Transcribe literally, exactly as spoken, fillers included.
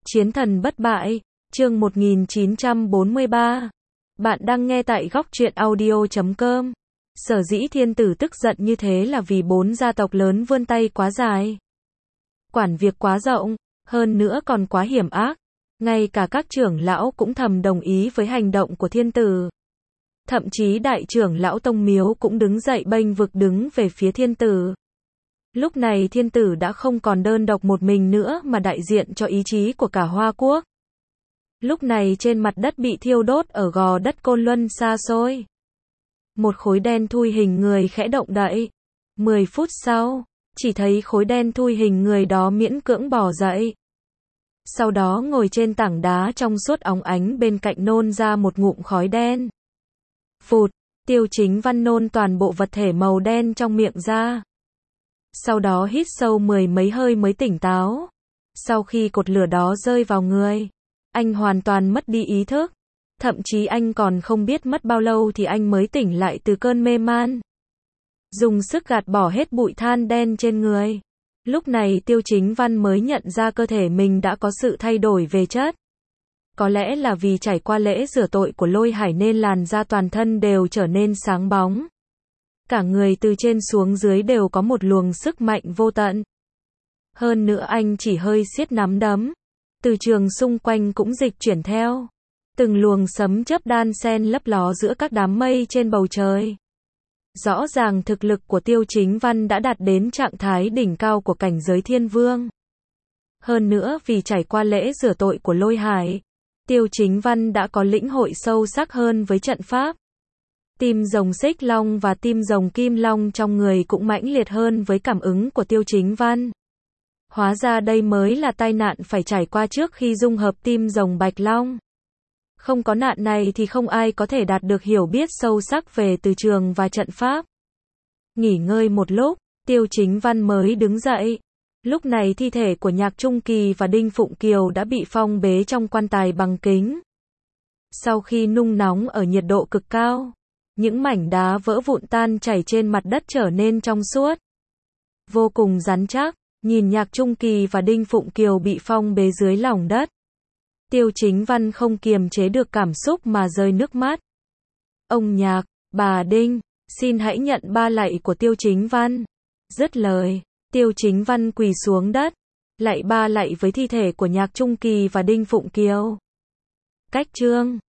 Chiến thần bất bại, chương một nghìn chín trăm bốn mươi ba. Bạn đang nghe tại góc truyện audio chấm com. Sở dĩ thiên tử tức giận như thế là vì bốn gia tộc lớn vươn tay quá dài. Quản việc quá rộng, hơn nữa còn quá hiểm ác. Ngay cả các trưởng lão cũng thầm đồng ý với hành động của thiên tử. Thậm chí đại trưởng lão Tông Miếu cũng đứng dậy bênh vực đứng về phía thiên tử. Lúc này thiên tử đã không còn đơn độc một mình nữa mà đại diện cho ý chí của cả Hoa Quốc. Lúc này trên mặt đất bị thiêu đốt ở gò đất Côn Luân xa xôi. Một khối đen thui hình người khẽ động đậy. Mười phút sau, chỉ thấy khối đen thui hình người đó miễn cưỡng bò dậy. Sau đó ngồi trên tảng đá trong suốt óng ánh bên cạnh nôn ra một ngụm khói đen. Phụt, Tiêu Chính Văn nôn toàn bộ vật thể màu đen trong miệng ra. Sau đó hít sâu mười mấy hơi mới tỉnh táo. Sau khi cột lửa đó rơi vào người, anh hoàn toàn mất đi ý thức. Thậm chí anh còn không biết mất bao lâu thì anh mới tỉnh lại từ cơn mê man. Dùng sức gạt bỏ hết bụi than đen trên người. Lúc này Tiêu Chính Văn mới nhận ra cơ thể mình đã có sự thay đổi về chất. Có lẽ là vì trải qua lễ rửa tội của Lôi Hải nên làn da toàn thân đều trở nên sáng bóng. Cả người từ trên xuống dưới đều có một luồng sức mạnh vô tận. Hơn nữa anh chỉ hơi siết nắm đấm. Từ trường xung quanh cũng dịch chuyển theo. Từng luồng sấm chớp đan xen lấp ló giữa các đám mây trên bầu trời. Rõ ràng thực lực của Tiêu Chính Văn đã đạt đến trạng thái đỉnh cao của cảnh giới thiên vương. Hơn nữa vì trải qua lễ rửa tội của Lôi Hải, Tiêu Chính Văn đã có lĩnh hội sâu sắc hơn với trận pháp. Tim rồng xích long và tim rồng kim long trong người cũng mãnh liệt hơn với cảm ứng của Tiêu Chính Văn. Hóa ra đây mới là tai nạn phải trải qua trước khi dung hợp tim rồng bạch long. Không có nạn này thì không ai có thể đạt được hiểu biết sâu sắc về từ trường và trận pháp. Nghỉ ngơi một lúc, Tiêu Chính Văn mới đứng dậy. Lúc này thi thể của Nhạc Trung Kỳ và Đinh Phụng Kiều đã bị phong bế trong quan tài bằng kính. Sau khi nung nóng ở nhiệt độ cực cao, những mảnh đá vỡ vụn tan chảy trên mặt đất trở nên trong suốt. Vô cùng rắn chắc, nhìn Nhạc Trung Kỳ và Đinh Phụng Kiều bị phong bế dưới lòng đất. Tiêu Chính Văn không kiềm chế được cảm xúc mà rơi nước mắt. Ông Nhạc, bà Đinh, xin hãy nhận ba lạy của Tiêu Chính Văn. Dứt lời, Tiêu Chính Văn quỳ xuống đất, lạy ba lạy với thi thể của Nhạc Trung Kỳ và Đinh Phụng Kiều. Cách chương